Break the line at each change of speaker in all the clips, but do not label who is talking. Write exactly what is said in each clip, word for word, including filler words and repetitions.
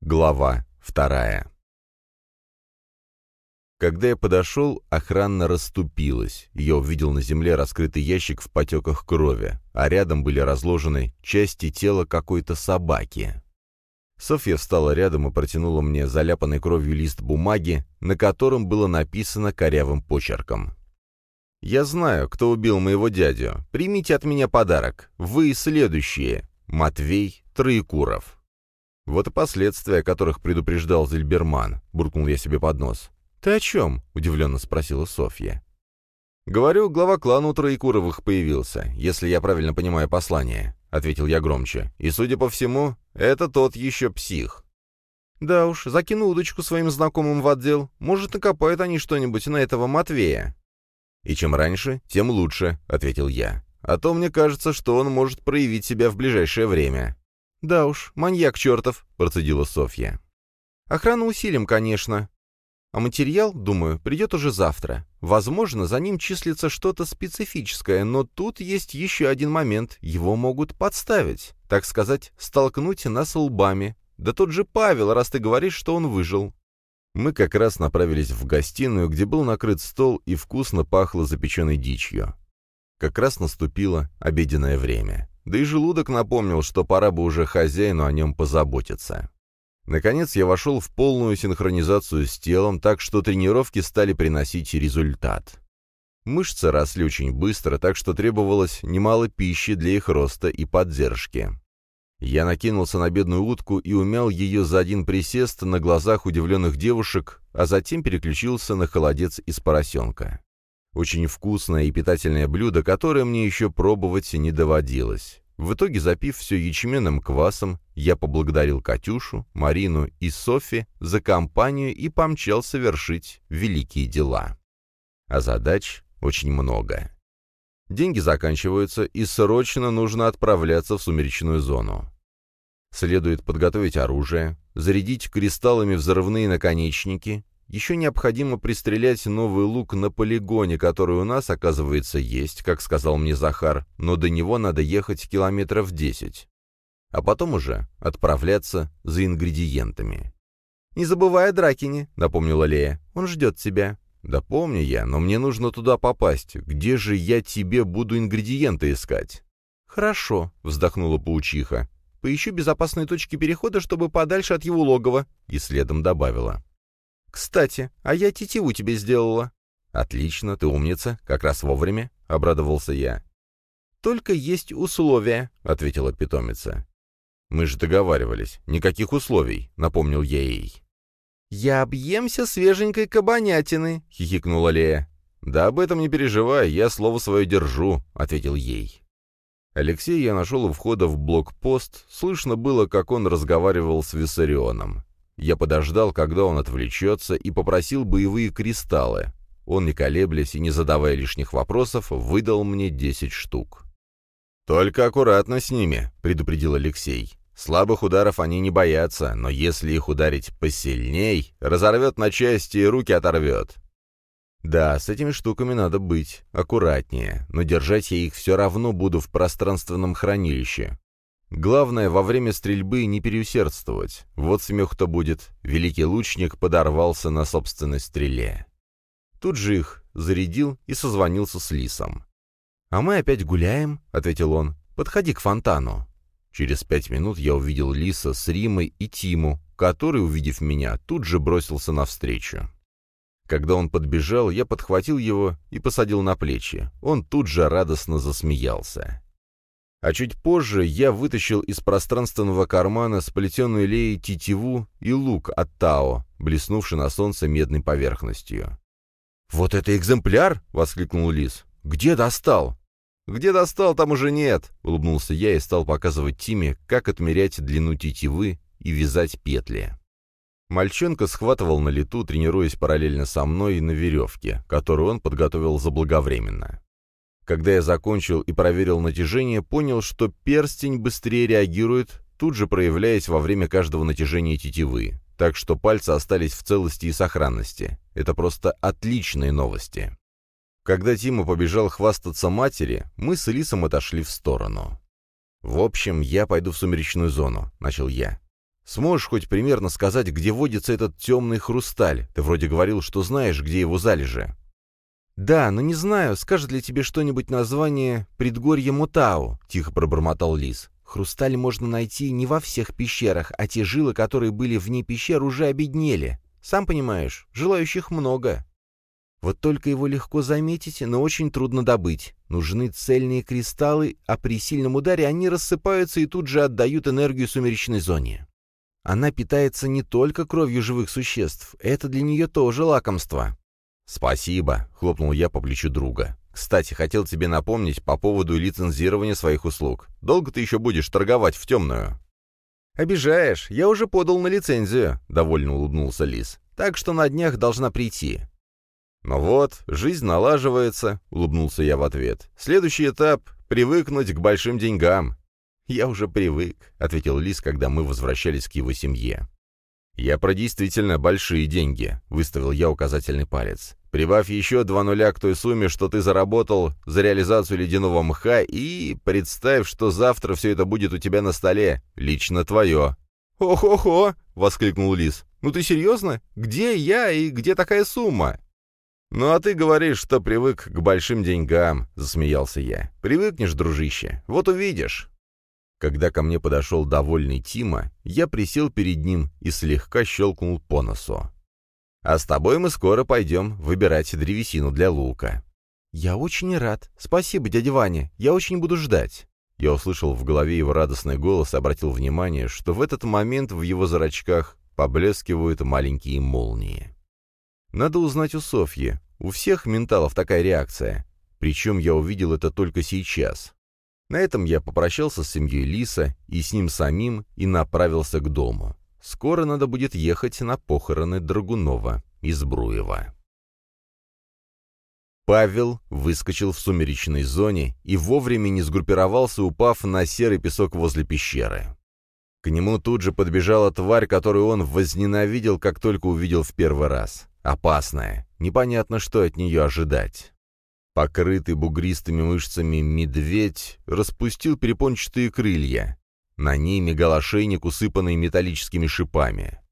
Глава вторая. Когда я подошел, охрана расступилась. Я увидел на земле раскрытый ящик в потеках крови, а рядом были разложены части тела какой-то собаки. Софья встала рядом и протянула мне заляпанный кровью лист бумаги, на котором было написано корявым почерком. «Я знаю, кто убил моего дядю. Примите от меня подарок. Вы следующие. Матвей Троекуров». «Вот и последствия, о которых предупреждал Зильберман», — буркнул я себе под нос. «Ты о чем?» — удивленно спросила Софья. «Говорю, глава клана у Троекуровых появился, если я правильно понимаю послание», — ответил я громче. «И, судя по всему, это тот еще псих». «Да уж, закину удочку своим знакомым в отдел. Может, накопают они что-нибудь на этого Матвея». «И чем раньше, тем лучше», — ответил я. «А то мне кажется, что он может проявить себя в ближайшее время». «Да уж, маньяк чертов», — процедила Софья. «Охрану усилим, конечно. А материал, думаю, придет уже завтра. Возможно, за ним числится что-то специфическое, но тут есть еще один момент. Его могут подставить, так сказать, столкнуть нас лбами. Да тот же Павел, раз ты говоришь, что он выжил». Мы как раз направились в гостиную, где был накрыт стол и вкусно пахло запеченной дичью. Как раз наступило обеденное время. Да и желудок напомнил, что пора бы уже хозяину о нем позаботиться. Наконец я вошел в полную синхронизацию с телом, так что тренировки стали приносить результат. Мышцы росли очень быстро, так что требовалось немало пищи для их роста и поддержки. Я накинулся на бедную утку и умял ее за один присест на глазах удивленных девушек, а затем переключился на холодец из поросенка. Очень вкусное и питательное блюдо, которое мне еще пробовать не доводилось. В итоге, запив все ячменным квасом, я поблагодарил Катюшу, Марину и Софи за компанию и помчался вершить великие дела. А задач очень много. Деньги заканчиваются, и срочно нужно отправляться в сумеречную зону. Следует подготовить оружие, зарядить кристаллами взрывные наконечники. Еще необходимо пристрелять новый лук на полигоне, который у нас, оказывается, есть, как сказал мне Захар, но до него надо ехать километров десять. А потом уже отправляться за ингредиентами. «Не забывай о Дракине», — напомнила Лея. «Он ждет тебя». «Да помню я, но мне нужно туда попасть. Где же я тебе буду ингредиенты искать?» «Хорошо», — вздохнула паучиха. «Поищу безопасные точки перехода, чтобы подальше от его логова», — и следом добавила. «Кстати, а я тетиву тебе сделала». «Отлично, ты умница, как раз вовремя», — обрадовался я. «Только есть условия», — ответила питомица. «Мы же договаривались, никаких условий», — напомнил я ей. «Я объемся свеженькой кабанятины», — хихикнула Лея. «Да об этом не переживай, я слово свое держу», — ответил ей. Алексея я нашел у входа в блокпост, слышно было, как он разговаривал с Виссарионом. Я подождал, когда он отвлечется, и попросил боевые кристаллы. Он, не колеблясь и не задавая лишних вопросов, выдал мне десять штук. «Только аккуратно с ними», — предупредил Алексей. «Слабых ударов они не боятся, но если их ударить посильней, разорвет на части и руки оторвет». «Да, с этими штуками надо быть аккуратнее, но держать я их все равно буду в пространственном хранилище. Главное, во время стрельбы не переусердствовать. Вот смех-то будет. Великий лучник подорвался на собственной стреле». Тут же их зарядил и созвонился с Лисом. «А мы опять гуляем», — ответил он. «Подходи к фонтану». Через пять минут я увидел Лиса с Римой и Тиму, который, увидев меня, тут же бросился навстречу. Когда он подбежал, я подхватил его и посадил на плечи. Он тут же радостно засмеялся. А чуть позже я вытащил из пространственного кармана сплетенную Леей тетиву и лук от Тао, блеснувший на солнце медной поверхностью. «Вот это экземпляр!» — воскликнул Лис. «Где достал?» «Где достал, там уже нет!» — улыбнулся я и стал показывать Тиме, как отмерять длину тетивы и вязать петли. Мальчонка схватывал на лету, тренируясь параллельно со мной на веревке, которую он подготовил заблаговременно. Когда я закончил и проверил натяжение, понял, что перстень быстрее реагирует, тут же проявляясь во время каждого натяжения тетивы, так что пальцы остались в целости и сохранности. Это просто отличные новости. Когда Тима побежал хвастаться матери, мы с Лисом отошли в сторону. «В общем, я пойду в сумеречную зону», — начал я. Сможешь хоть примерно сказать, где водится этот темный хрусталь? Ты вроде говорил, что знаешь, где его залежи». «Да, но не знаю, скажет ли тебе что-нибудь название предгорья Мутау», — тихо пробормотал лис. «Хрусталь можно найти не во всех пещерах, а те жилы, которые были вне пещер, уже обеднели. Сам понимаешь, желающих много. Вот только его легко заметить, но очень трудно добыть. Нужны цельные кристаллы, а при сильном ударе они рассыпаются и тут же отдают энергию сумеречной зоне. Она питается не только кровью живых существ, это для нее тоже лакомство». «Спасибо», — хлопнул я по плечу друга. «Кстати, хотел тебе напомнить по поводу лицензирования своих услуг. Долго ты еще будешь торговать в темную?» «Обижаешь, я уже подал на лицензию», — довольно улыбнулся лис. «Так что на днях должна прийти». «Ну вот, жизнь налаживается», — улыбнулся я в ответ. «Следующий этап — привыкнуть к большим деньгам». «Я уже привык», — ответил лис, когда мы возвращались к его семье. «Я про действительно большие деньги», — выставил я указательный палец. «Прибавь еще два нуля к той сумме, что ты заработал за реализацию ледяного мха, и представь, что завтра все это будет у тебя на столе, лично твое». «Ох-охо!» — воскликнул лис. «Ну ты серьезно? Где я и где такая сумма?» «Ну а ты говоришь, что привык к большим деньгам», — засмеялся я. «Привыкнешь, дружище, вот увидишь». Когда ко мне подошел довольный Тима, я присел перед ним и слегка щелкнул по носу. «А с тобой мы скоро пойдем выбирать древесину для лука». «Я очень рад. Спасибо, дядя Ваня. Я очень буду ждать». Я услышал в голове его радостный голос и обратил внимание, что в этот момент в его зрачках поблескивают маленькие молнии. Надо узнать у Софьи. У всех менталов такая реакция. Причем я увидел это только сейчас. На этом я попрощался с семьей лиса и с ним самим и направился к дому. Скоро надо будет ехать на похороны Драгунова из Бруева. Павел выскочил в сумеречной зоне и вовремя не сгруппировался, упав на серый песок возле пещеры. К нему тут же подбежала тварь, которую он возненавидел, как только увидел в первый раз. Опасная. Непонятно, что от нее ожидать. Покрытый бугристыми мышцами медведь распустил перепончатые крылья. На ней мигал ошейник, усыпанный металлическими шипами.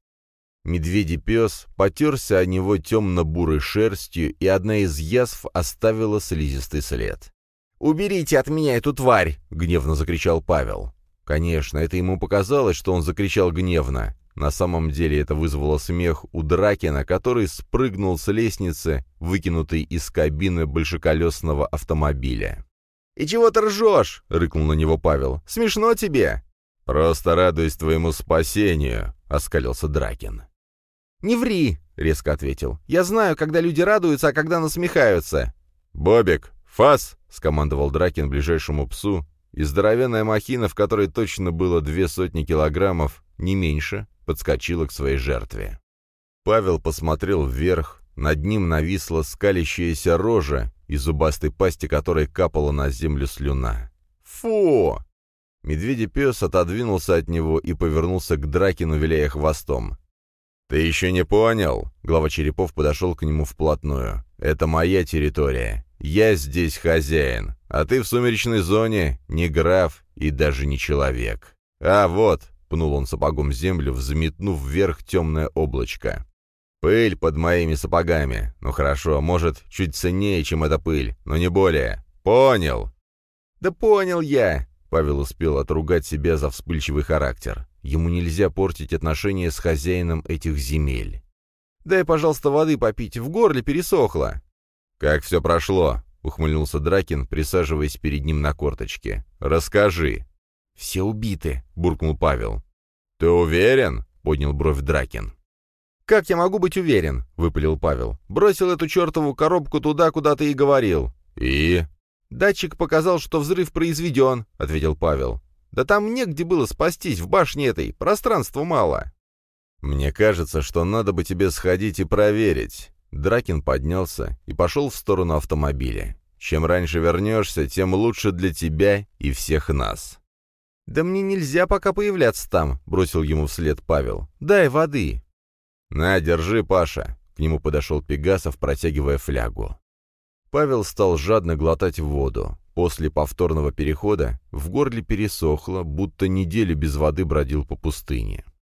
Медведь-пес потерся о него темно-бурой шерстью, и одна из язв оставила слизистый след. «Уберите от меня эту тварь!» — гневно закричал Павел. Конечно, это ему показалось, что он закричал гневно. На самом деле это вызвало смех у Дракина, который спрыгнул с лестницы, выкинутой из кабины большеколесного автомобиля. «И чего ты ржешь?» — рыкнул на него Павел. «Смешно тебе?» «Просто радуюсь твоему спасению», — оскалился Дракин. «Не ври», — резко ответил. «Я знаю, когда люди радуются, а когда насмехаются». «Бобик, фас!» — скомандовал Дракин ближайшему псу, и здоровенная махина, в которой точно было две сотни килограммов, не меньше, подскочила к своей жертве. Павел посмотрел вверх, над ним нависла скалящаяся рожа, из зубастой пасти которой капала на землю слюна. «Фу!» Медведь-пес отодвинулся от него и повернулся к Дракину, виляя хвостом. «Ты еще не понял?» Глава черепов подошел к нему вплотную. «Это моя территория. Я здесь хозяин, а ты в сумеречной зоне не граф и даже не человек. А вот!» — пнул он сапогом землю, взметнув вверх темное облачко. «Пыль под моими сапогами. Ну хорошо, может, чуть ценнее, чем эта пыль, но не более. Понял?» «Да понял я!» — Павел успел отругать себя за вспыльчивый характер. Ему нельзя портить отношения с хозяином этих земель. «Дай, пожалуйста, воды попить, в горле пересохло». «Как все прошло?» — ухмыльнулся Дракин, присаживаясь перед ним на корточке. «Расскажи». «Все убиты», — буркнул Павел. «Ты уверен?» — поднял бровь Дракин. «Как я могу быть уверен?» — выпалил Павел. «Бросил эту чертову коробку туда, куда ты и говорил». «И?» «Датчик показал, что взрыв произведен», — ответил Павел. «Да там негде было спастись, в башне этой, пространства мало». «Мне кажется, что надо бы тебе сходить и проверить». Дракин поднялся и пошел в сторону автомобиля. «Чем раньше вернешься, тем лучше для тебя и всех нас». «Да мне нельзя пока появляться там», — бросил ему вслед Павел. «Дай воды». «На, держи, Паша». К нему подошел Пегасов, протягивая флягу. Павел стал жадно глотать воду. После повторного перехода в горле пересохло, будто неделю без воды бродил по пустыне.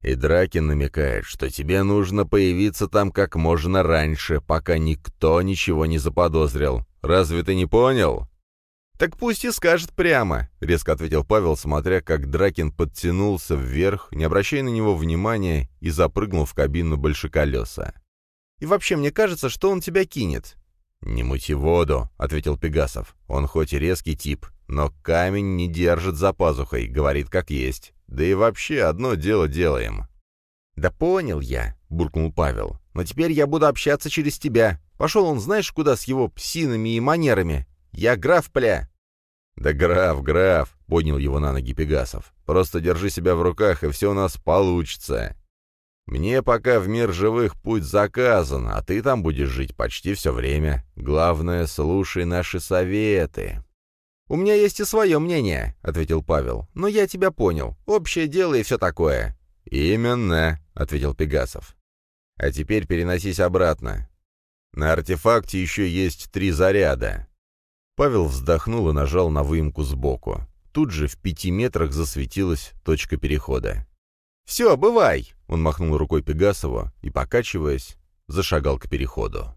И Дракин намекает, что тебе нужно появиться там как можно раньше, пока никто ничего не заподозрил. Разве ты не понял?» «Так пусть и скажет прямо», — резко ответил Павел, смотря, как Дракин подтянулся вверх, не обращая на него внимания, и запрыгнул в кабину большеколеса. «И вообще, мне кажется, что он тебя кинет». «Не мути воду», — ответил Пегасов. «Он хоть и резкий тип, но камень не держит за пазухой, говорит как есть. Да и вообще одно дело делаем». «Да понял я», — буркнул Павел. «Но теперь я буду общаться через тебя. Пошел он знаешь куда с его псинами и манерами. Я граф, пля». «Да граф, граф», — поднял его на ноги Пегасов. «Просто держи себя в руках, и все у нас получится. Мне пока в мир живых путь заказан, а ты там будешь жить почти все время. Главное, слушай наши советы». «У меня есть и свое мнение», — ответил Павел. «Но я тебя понял. Общее дело и все такое». «Именно», — ответил Пегасов. «А теперь переносись обратно. На артефакте еще есть три заряда». Павел вздохнул и нажал на выемку сбоку. Тут же в пяти метрах засветилась точка перехода. «Все, бывай!» — он махнул рукой Пегасову и, покачиваясь, зашагал к переходу.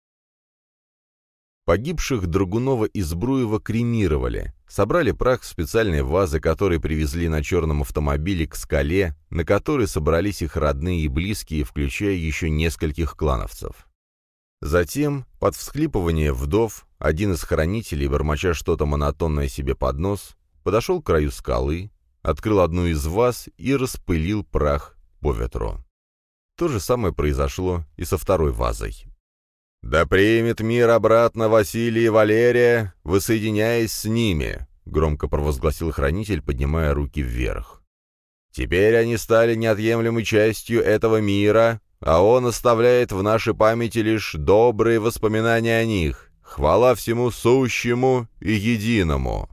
Погибших Драгунова и Збруева кремировали, собрали прах в специальные вазы, которые привезли на черном автомобиле к скале, на которой собрались их родные и близкие, включая еще нескольких клановцев. Затем, под всхлипывание вдов, один из хранителей, бормоча что-то монотонное себе под нос, подошел к краю скалы, открыл одну из ваз и распылил прах по ветру. То же самое произошло и со второй вазой. «Да примет мир обратно Василия и Валерия, воссоединяясь с ними», — громко провозгласил хранитель, поднимая руки вверх. «Теперь они стали неотъемлемой частью этого мира, а он оставляет в нашей памяти лишь добрые воспоминания о них. Хвала всему сущему и единому».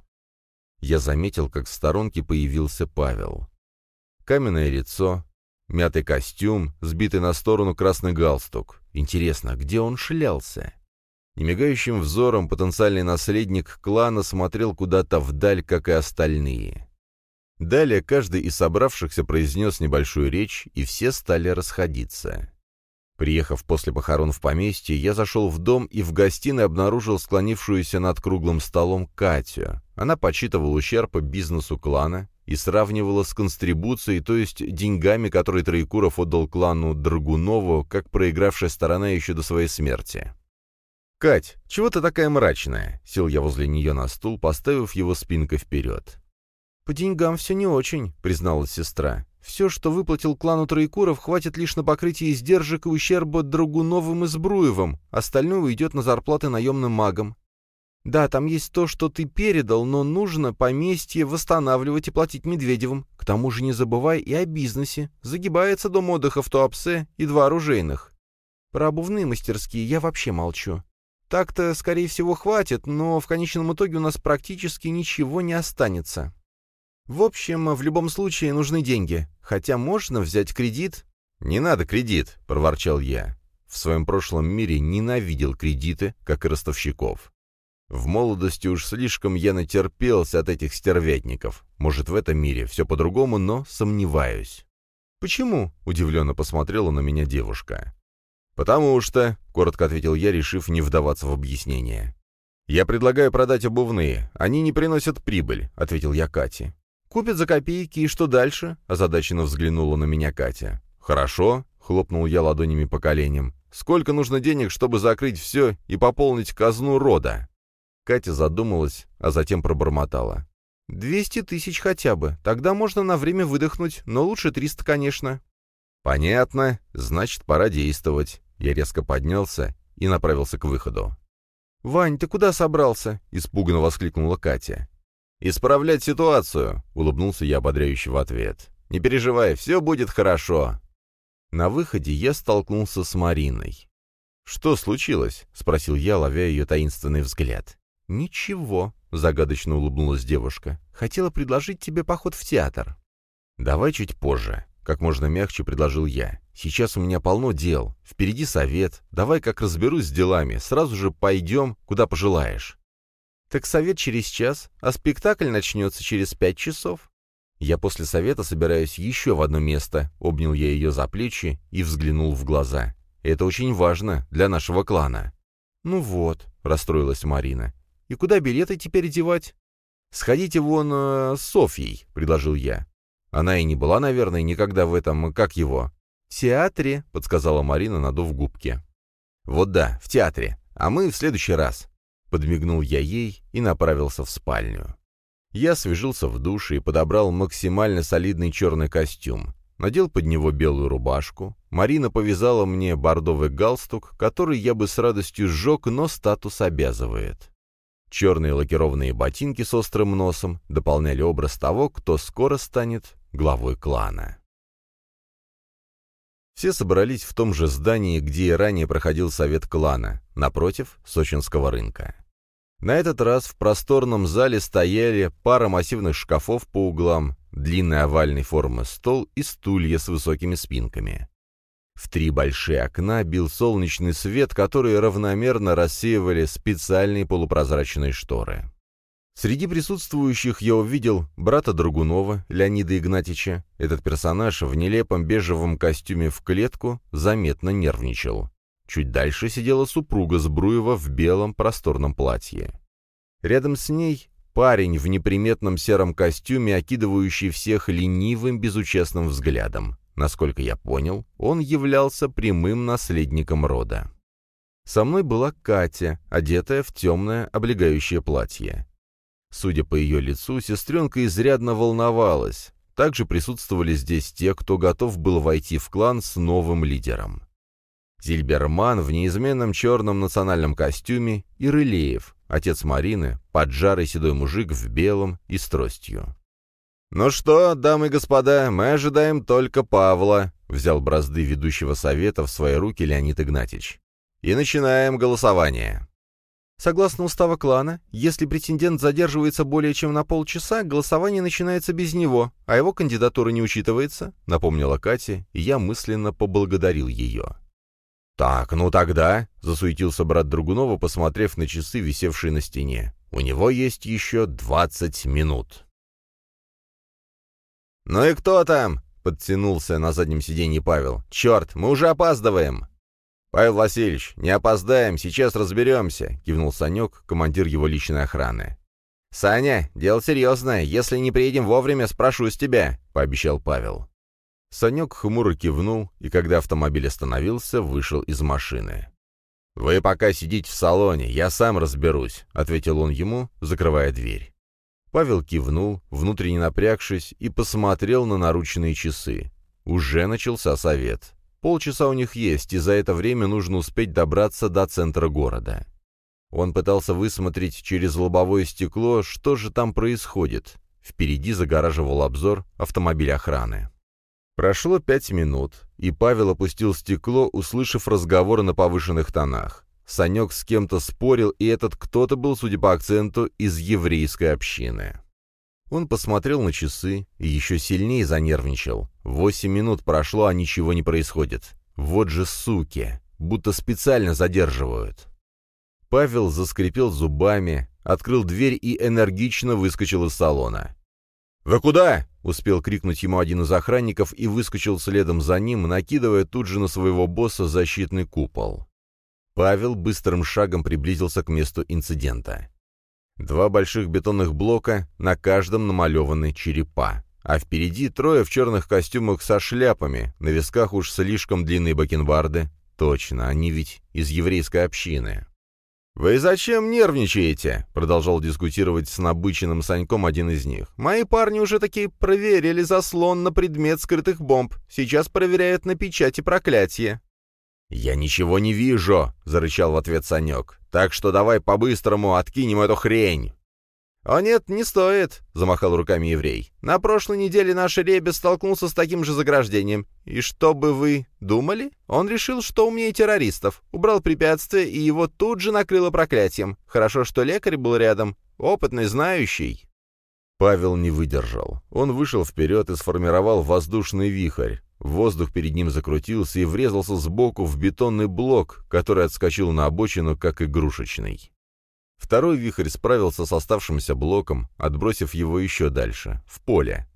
Я заметил, как в сторонке появился Павел. Каменное лицо, мятый костюм, сбитый на сторону красный галстук. Интересно, где он шлялся? Немигающим взором потенциальный наследник клана смотрел куда-то вдаль, как и остальные. Далее каждый из собравшихся произнес небольшую речь, и все стали расходиться. Приехав после похорон в поместье, я зашел в дом и в гостиной обнаружил склонившуюся над круглым столом Катю. Она подсчитывала ущерб бизнесу клана и сравнивала с констрибуцией, то есть деньгами, которые Троекуров отдал клану Драгунову, как проигравшая сторона еще до своей смерти. «Кать, чего ты такая мрачная?» — сел я возле нее на стул, поставив его спинкой вперед. «По деньгам все не очень», — призналась сестра. «Все, что выплатил клану Троекуров, хватит лишь на покрытие издержек и ущерба Драгуновым и Збруевым, остальное уйдет на зарплаты наемным магам. Да, там есть то, что ты передал, но нужно поместье восстанавливать и платить Медведевым. К тому же не забывай и о бизнесе. Загибается дом отдыха в Туапсе и два оружейных. Про обувные мастерские я вообще молчу. Так-то, скорее всего, хватит, но в конечном итоге у нас практически ничего не останется. В общем, в любом случае нужны деньги. Хотя можно взять кредит». «Не надо кредит», — проворчал я. В своем прошлом мире ненавидел кредиты, как и ростовщиков. В молодости уж слишком я натерпелся от этих стервятников. Может, в этом мире все по-другому, но сомневаюсь. «Почему?» — удивленно посмотрела на меня девушка. «Потому что», — коротко ответил я, решив не вдаваться в объяснение. «Я предлагаю продать обувные. Они не приносят прибыль», — ответил я Кате. «Купят за копейки, и что дальше?» — озадаченно взглянула на меня Катя. «Хорошо», — хлопнул я ладонями по коленям. «Сколько нужно денег, чтобы закрыть все и пополнить казну рода?» Катя задумалась, а затем пробормотала. «Двести тысяч хотя бы. Тогда можно на время выдохнуть, но лучше триста, конечно». «Понятно. Значит, пора действовать». Я резко поднялся и направился к выходу. «Вань, ты куда собрался?» — испуганно воскликнула Катя. «Исправлять ситуацию», — улыбнулся я ободряюще в ответ. «Не переживай, все будет хорошо». На выходе я столкнулся с Мариной. «Что случилось?» — спросил я, ловя ее таинственный взгляд. «Ничего», — загадочно улыбнулась девушка. «Хотела предложить тебе поход в театр». «Давай чуть позже», — как можно мягче предложил я. «Сейчас у меня полно дел. Впереди совет. Давай, как разберусь с делами, сразу же пойдем, куда пожелаешь». «Так совет через час, а спектакль начнется через пять часов». «Я после совета собираюсь еще в одно место», — обнял я ее за плечи и взглянул в глаза. «Это очень важно для нашего клана». «Ну вот», — расстроилась Марина. «И куда билеты теперь девать?» «Сходите вон э, с Софьей», — предложил я. Она и не была, наверное, никогда в этом, как его. «Театре», — подсказала Марина, надув губки. «Вот да, в театре. А мы в следующий раз». Подмигнул я ей и направился в спальню. Я освежился в душе и подобрал максимально солидный черный костюм. Надел под него белую рубашку. Марина повязала мне бордовый галстук, который я бы с радостью сжег, но статус обязывает. Черные лакированные ботинки с острым носом дополняли образ того, кто скоро станет главой клана. Все собрались в том же здании, где и ранее проходил совет клана, напротив сочинского рынка. На этот раз в просторном зале стояли пара массивных шкафов по углам, длинный овальной формы стол и стулья с высокими спинками. В три большие окна бил солнечный свет, который равномерно рассеивали специальные полупрозрачные шторы. Среди присутствующих я увидел брата Драгунова, Леонида Игнатьича. Этот персонаж в нелепом бежевом костюме в клетку заметно нервничал. Чуть дальше сидела супруга Збруева в белом просторном платье. Рядом с ней парень в неприметном сером костюме, окидывающий всех ленивым безучастным взглядом. Насколько я понял, он являлся прямым наследником рода. Со мной была Катя, одетая в темное облегающее платье. Судя по ее лицу, сестренка изрядно волновалась. Также присутствовали здесь те, кто готов был войти в клан с новым лидером. Зильберман в неизменном черном национальном костюме и Рылеев, отец Марины, поджарый седой мужик в белом и с тростью. «Ну что, дамы и господа, мы ожидаем только Павла», — взял бразды ведущего совета в свои руки Леонид Игнатьич. «И начинаем голосование».
Согласно устава клана, если претендент задерживается более чем на полчаса, голосование начинается без него, а его кандидатура не учитывается, — напомнила Катя, и я мысленно поблагодарил ее.
«Так, ну тогда», — засуетился брат Драгунова, посмотрев на часы, висевшие на стене, — «у него есть еще двадцать минут». «Ну и кто там?» — подтянулся на заднем сиденье Павел. «Черт, мы уже опаздываем!» «Павел Васильевич, не опоздаем, сейчас разберемся», — кивнул Санек, командир его личной охраны. «Саня, дело серьезное, если не приедем вовремя, спрошу с тебя», — пообещал Павел. Санек хмуро кивнул, и когда автомобиль остановился, вышел из машины. «Вы пока сидите в салоне, я сам разберусь», — ответил он ему, закрывая дверь. Павел кивнул, внутренне напрягшись, и посмотрел на наручные часы. Уже начался совет. Полчаса у них есть, и за это время нужно успеть добраться до центра города. Он пытался высмотреть через лобовое стекло, что же там происходит. Впереди загораживал обзор автомобиль охраны. Прошло пять минут, и Павел опустил стекло, услышав разговор на повышенных тонах. Санек с кем-то спорил, и этот кто-то был, судя по акценту, из еврейской общины. Он посмотрел на часы и еще сильнее занервничал. Восемь минут прошло, а ничего не происходит. Вот же суки, будто специально задерживают. Павел заскрипел зубами, открыл дверь и энергично выскочил из салона. «Вы куда?» — успел крикнуть ему один из охранников и выскочил следом за ним, накидывая тут же на своего босса защитный купол. Павел быстрым шагом приблизился к месту инцидента. Два больших бетонных блока, на каждом намалеваны черепа, а впереди трое в черных костюмах со шляпами, на висках уж слишком длинные бакенбарды. Точно, они ведь из еврейской общины. «Вы зачем нервничаете?» — продолжал дискутировать с набыченным Саньком один из них. «Мои парни уже таки проверили заслон на предмет скрытых бомб. Сейчас проверяют на печати проклятия». «Я ничего не вижу», — зарычал в ответ Санек. «Так что давай по-быстрому откинем эту хрень». «О нет, не стоит», — замахал руками еврей. «На прошлой неделе наш ребес столкнулся с таким же заграждением. И что бы вы думали? Он решил, что умнее террористов. Убрал препятствие, и его тут же накрыло проклятием. Хорошо, что лекарь был рядом. Опытный, знающий». Павел не выдержал. Он вышел вперед и сформировал воздушный вихрь. Воздух перед ним закрутился и врезался сбоку в бетонный блок, который отскочил на обочину, как игрушечный. Второй вихрь справился с оставшимся блоком, отбросив его еще дальше, в поле.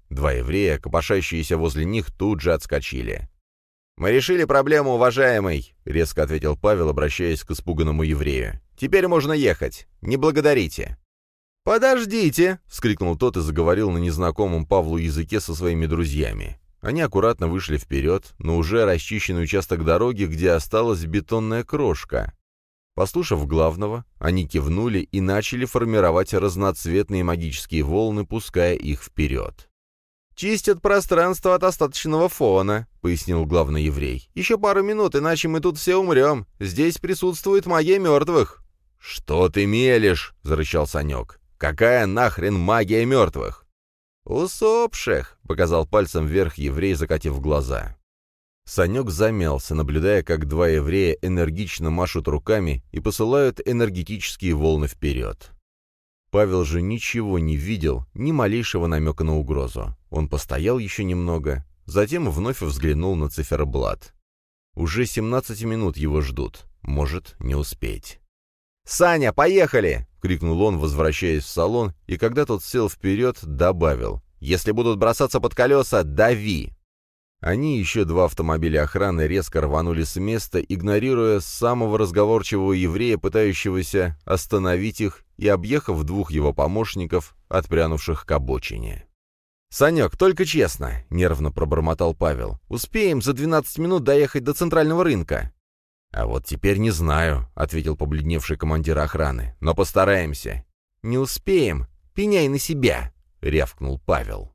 Два еврея, копошащиеся возле них, тут же отскочили. «Мы решили проблему, уважаемый», — резко ответил Павел, обращаясь к испуганному еврею. «Теперь можно ехать. Не благодарите». «Подождите!» — вскрикнул тот и заговорил на незнакомом Павлу языке со своими друзьями. Они аккуратно вышли вперед, на уже расчищенный участок дороги, где осталась бетонная крошка. Послушав главного, они кивнули и начали формировать разноцветные магические волны, пуская их вперед. «Чистят пространство от остаточного фона», — пояснил главный еврей. «Еще пару минут, иначе мы тут все умрем. Здесь присутствует магия мертвых». «Что ты мелешь?» — зарычал Санек. «Какая нахрен магия мертвых?» «Усопших», — показал пальцем вверх еврей, закатив глаза. Санек замялся, наблюдая, как два еврея энергично машут руками и посылают энергетические волны вперед. Павел же ничего не видел, ни малейшего намека на угрозу. Он постоял еще немного, затем вновь взглянул на циферблат. Уже семнадцать минут его ждут, может не успеть. «Саня, поехали!» — крикнул он, возвращаясь в салон, и когда тот сел вперед, добавил: «Если будут бросаться под колеса, дави!» Они и еще два автомобиля охраны резко рванули с места, игнорируя самого разговорчивого еврея, пытающегося остановить их, и объехав двух его помощников, отпрянувших к обочине. «Санек, только честно!» — нервно пробормотал Павел. «Успеем за двенадцать минут доехать до центрального рынка?» «А вот теперь не знаю», — ответил побледневший командир охраны. «Но постараемся». «Не успеем. Пеняй на себя», — рявкнул Павел.